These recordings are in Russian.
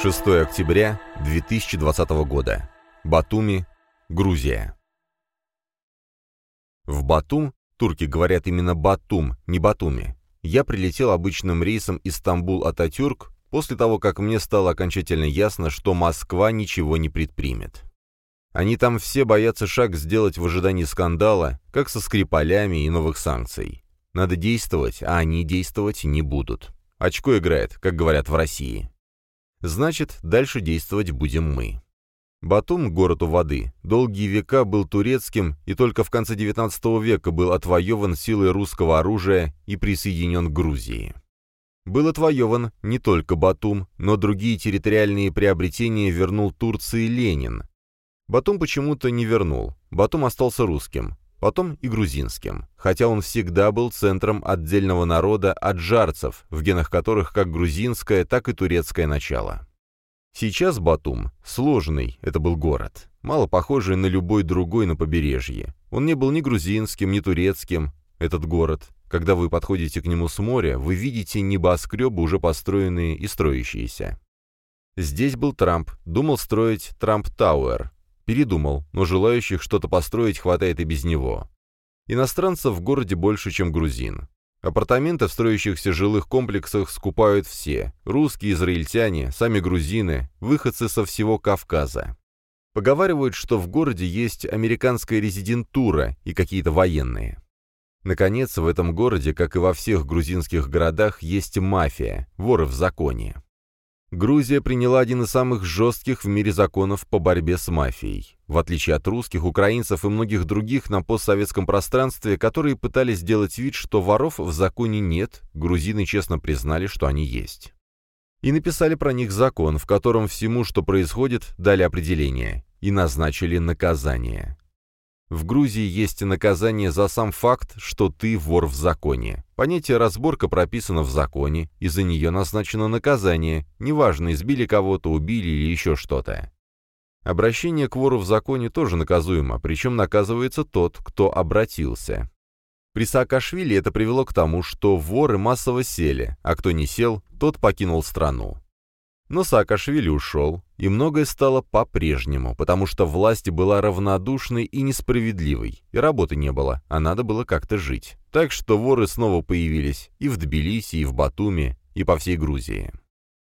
6 октября 2020 года. Батуми, Грузия. В Батум, турки говорят именно Батум, не Батуми, я прилетел обычным рейсом Истамбул-Ататюрк после того, как мне стало окончательно ясно, что Москва ничего не предпримет. Они там все боятся шаг сделать в ожидании скандала, как со Скрипалями и новых санкций. Надо действовать, а они действовать не будут. Очко играет, как говорят в России. Значит, дальше действовать будем мы. Батум, город у воды, долгие века был турецким и только в конце XIX века был отвоеван силой русского оружия и присоединен к Грузии. Был отвоеван не только Батум, но другие территориальные приобретения вернул Турции Ленин. Батум почему-то не вернул, Батум остался русским, потом и грузинским, хотя он всегда был центром отдельного народа аджарцев, в генах которых как грузинское, так и турецкое начало. Сейчас Батум сложный, это был город, мало похожий на любой другой на побережье. Он не был ни грузинским, ни турецким, этот город. Когда вы подходите к нему с моря, вы видите небоскребы, уже построенные и строящиеся. Здесь был Трамп, думал строить Трамп-Тауэр. Передумал, но желающих что-то построить хватает и без него. Иностранцев в городе больше, чем грузин. Апартаменты в строящихся жилых комплексах скупают все – русские, израильтяне, сами грузины, выходцы со всего Кавказа. Поговаривают, что в городе есть американская резидентура и какие-то военные. Наконец, в этом городе, как и во всех грузинских городах, есть мафия, воры в законе. Грузия приняла один из самых жестких в мире законов по борьбе с мафией. В отличие от русских, украинцев и многих других на постсоветском пространстве, которые пытались сделать вид, что воров в законе нет, грузины честно признали, что они есть. И написали про них закон, в котором всему, что происходит, дали определение и назначили наказание. В Грузии есть наказание за сам факт, что ты вор в законе. Понятие «разборка» прописано в законе, и за нее назначено наказание, неважно, избили кого-то, убили или еще что-то. Обращение к вору в законе тоже наказуемо, причем наказывается тот, кто обратился. При Саакашвили это привело к тому, что воры массово сели, а кто не сел, тот покинул страну. Но Саакашвили ушел, и многое стало по-прежнему, потому что власть была равнодушной и несправедливой, и работы не было, а надо было как-то жить. Так что воры снова появились и в Тбилиси, и в Батуми, и по всей Грузии.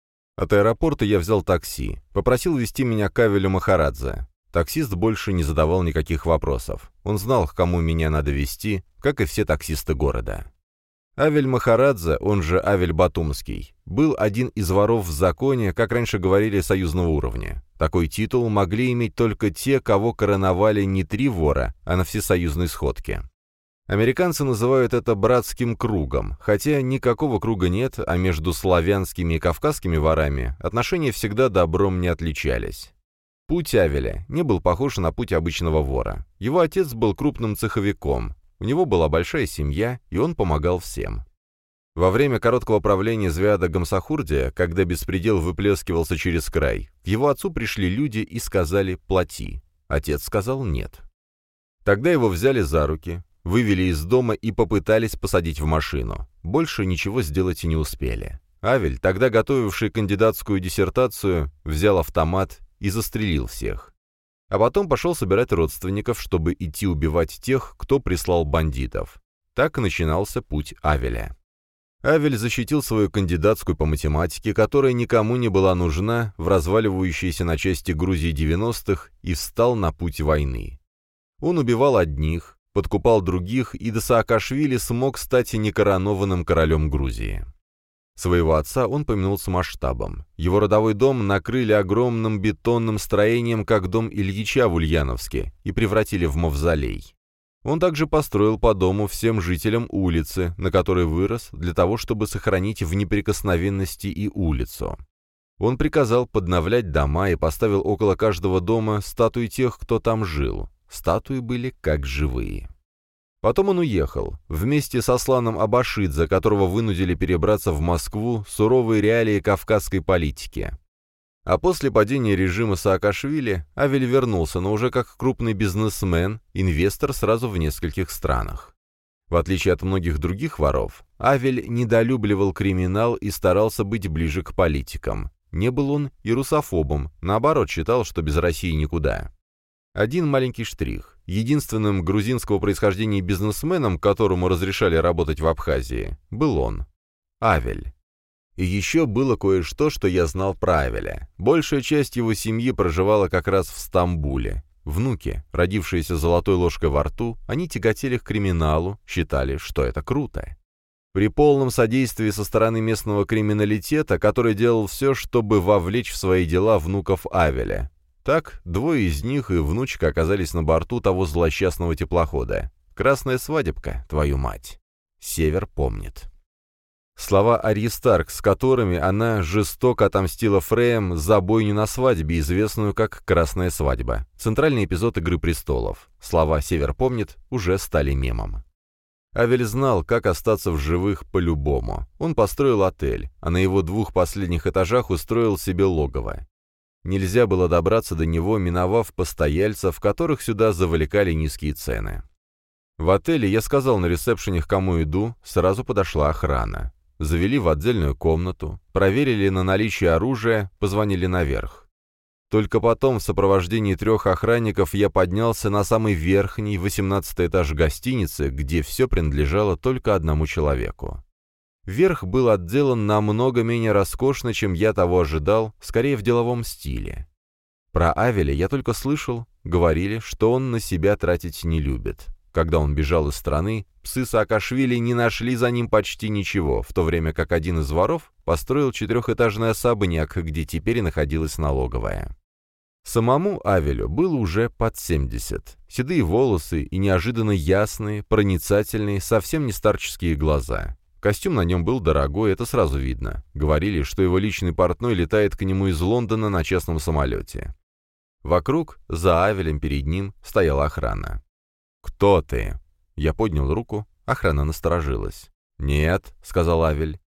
От аэропорта я взял такси, попросил везти меня к Авелю Махарадзе. Таксист больше не задавал никаких вопросов. Он знал, к кому меня надо везти, как и все таксисты города. Авель Махарадзе, он же Авель Батумский, был один из воров в законе, как раньше говорили, союзного уровня. Такой титул могли иметь только те, кого короновали не 3 вора, а на всесоюзной сходке. Американцы называют это братским кругом, хотя никакого круга нет, а между славянскими и кавказскими ворами отношения всегда добром не отличались. Путь Авеля не был похож на путь обычного вора. Его отец был крупным цеховиком. У него была большая семья, и он помогал всем. Во время короткого правления Звяда Гамсахурдия, когда беспредел выплескивался через край, к его отцу пришли люди и сказали «плати». Отец сказал «нет». Тогда его взяли за руки, вывели из дома и попытались посадить в машину. Больше ничего сделать и не успели. Авель, тогда готовивший кандидатскую диссертацию, взял автомат и застрелил всех. А потом пошел собирать родственников, чтобы идти убивать тех, кто прислал бандитов. Так начинался путь Авеля. Авель защитил свою кандидатскую по математике, которая никому не была нужна в разваливающейся на части Грузии 90-х, и встал на путь войны. Он убивал одних, подкупал других, и до Саакашвили смог стать некоронованным королем Грузии. Своего отца он помянул с масштабом. Его родовой дом накрыли огромным бетонным строением, как дом Ильича в Ульяновске, и превратили в мавзолей. Он также построил по дому всем жителям улицы, на которой вырос, для того, чтобы сохранить в неприкосновенности и улицу. Он приказал подновлять дома и поставил около каждого дома статуи тех, кто там жил. Статуи были как живые. Потом он уехал, вместе со Асланом Абашидзе, которого вынудили перебраться в Москву, суровые реалии кавказской политики. А после падения режима Саакашвили Авель вернулся, но уже как крупный бизнесмен, инвестор сразу в нескольких странах. В отличие от многих других воров, Авель недолюбливал криминал и старался быть ближе к политикам. Не был он и русофобом, наоборот, считал, что без России никуда. Один маленький штрих. Единственным грузинского происхождения бизнесменом, которому разрешали работать в Абхазии, был он. Авель. И еще было кое-что, что я знал про Авеля. Большая часть его семьи проживала как раз в Стамбуле. Внуки, родившиеся золотой ложкой во рту, они тяготели к криминалу, считали, что это круто. При полном содействии со стороны местного криминалитета, который делал все, чтобы вовлечь в свои дела внуков Авеля. Так, двое из них и внучка оказались на борту того злосчастного теплохода. Красная свадебка, твою мать. Север помнит. Слова Арьи Старк, с которыми она жестоко отомстила Фреям за бойню на свадьбе, известную как «Красная свадьба». Центральный эпизод «Игры престолов». Слова «Север помнит» уже стали мемом. Авель знал, как остаться в живых по-любому. Он построил отель, а на его 2 последних этажах устроил себе логово. Нельзя было добраться до него, миновав постояльцев, которых сюда завлекали низкие цены. В отеле я сказал на ресепшене, к кому иду, сразу подошла охрана. Завели в отдельную комнату, проверили на наличие оружия, позвонили наверх. Только потом в сопровождении 3 охранников я поднялся на самый верхний, 18-й этаж гостиницы, где все принадлежало только одному человеку. Верх был отделан намного менее роскошно, чем я того ожидал, скорее в деловом стиле. Про Авеля я только слышал, говорили, что он на себя тратить не любит. Когда он бежал из страны, псы Саакашвили не нашли за ним почти ничего, в то время как один из воров построил 4-этажный особняк, где теперь находилась налоговая. Самому Авелю было уже под 70. Седые волосы и неожиданно ясные, проницательные, совсем не старческие глаза. Костюм на нем был дорогой, это сразу видно. Говорили, что его личный портной летает к нему из Лондона на частном самолете. Вокруг, за Авелем перед ним, стояла охрана. «Кто ты?» Я поднял руку, охрана насторожилась. «Нет», — сказал Авель.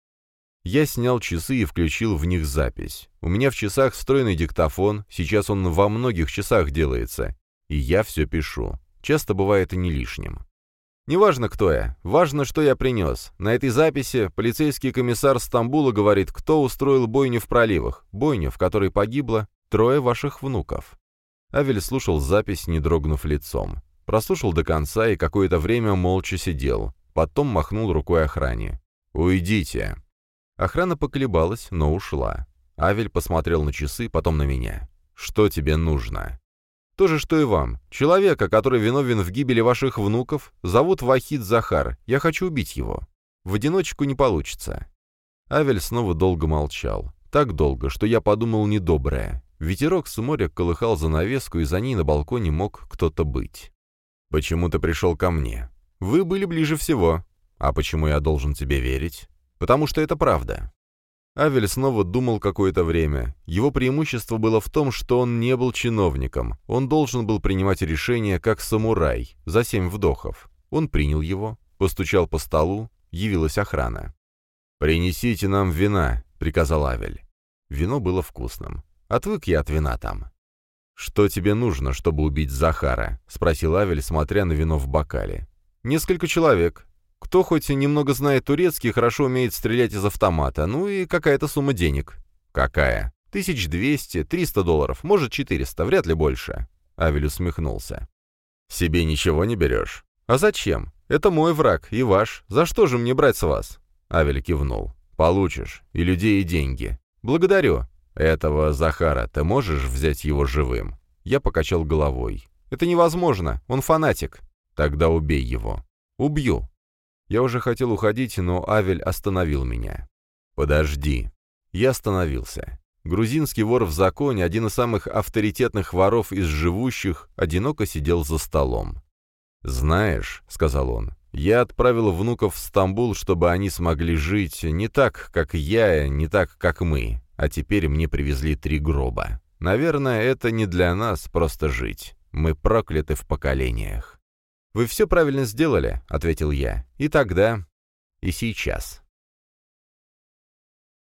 Я снял часы и включил в них запись. У меня в часах встроенный диктофон, сейчас он во многих часах делается. И я все пишу. Часто бывает и не лишним. Неважно, кто я, важно, что я принес. На этой записи полицейский комиссар Стамбула говорит, кто устроил бойню в проливах, бойню, в которой погибло 3 ваших внуков. Авель слушал запись, не дрогнув лицом. Прослушал до конца и какое-то время молча сидел. Потом махнул рукой охране. «Уйдите». Охрана поколебалась, но ушла. Авель посмотрел на часы, потом на меня. «Что тебе нужно?» «То же, что и вам. Человека, который виновен в гибели ваших внуков, зовут Вахид Захар. Я хочу убить его. В одиночку не получится». Авель снова долго молчал. Так долго, что я подумал недоброе. Ветерок с моря колыхал занавеску, и за ней на балконе мог кто-то быть. «Почему ты пришел ко мне?» «Вы были ближе всего». «А почему я должен тебе верить?» «Потому что это правда». Авель снова думал какое-то время. Его преимущество было в том, что он не был чиновником. Он должен был принимать решение как самурай, за 7 вдохов. Он принял его, постучал по столу, явилась охрана. «Принесите нам вина», — приказал Авель. Вино было вкусным. Отвык я от вина там. «Что тебе нужно, чтобы убить Захара?» — спросил Авель, смотря на вино в бокале. «Несколько человек. Кто хоть немного знает турецкий, хорошо умеет стрелять из автомата. Ну и какая-то сумма денег». «Какая?» 1200, $300, может 400, вряд ли больше». Авель усмехнулся. «Себе ничего не берешь?» «А зачем? Это мой враг и ваш. За что же мне брать с вас?» Авель кивнул. «Получишь. И людей, и деньги». «Благодарю. Этого Захара ты можешь взять его живым?» Я покачал головой. «Это невозможно. Он фанатик». «Тогда убей его». «Убью». Я уже хотел уходить, но Авель остановил меня. «Подожди». Я остановился. Грузинский вор в законе, один из самых авторитетных воров из живущих, одиноко сидел за столом. «Знаешь», — сказал он, — «я отправил внуков в Стамбул, чтобы они смогли жить не так, как я, не так, как мы, а теперь мне привезли 3 гроба. Наверное, это не для нас просто жить. Мы прокляты в поколениях». «Вы все правильно сделали», — ответил я. «И тогда, и сейчас».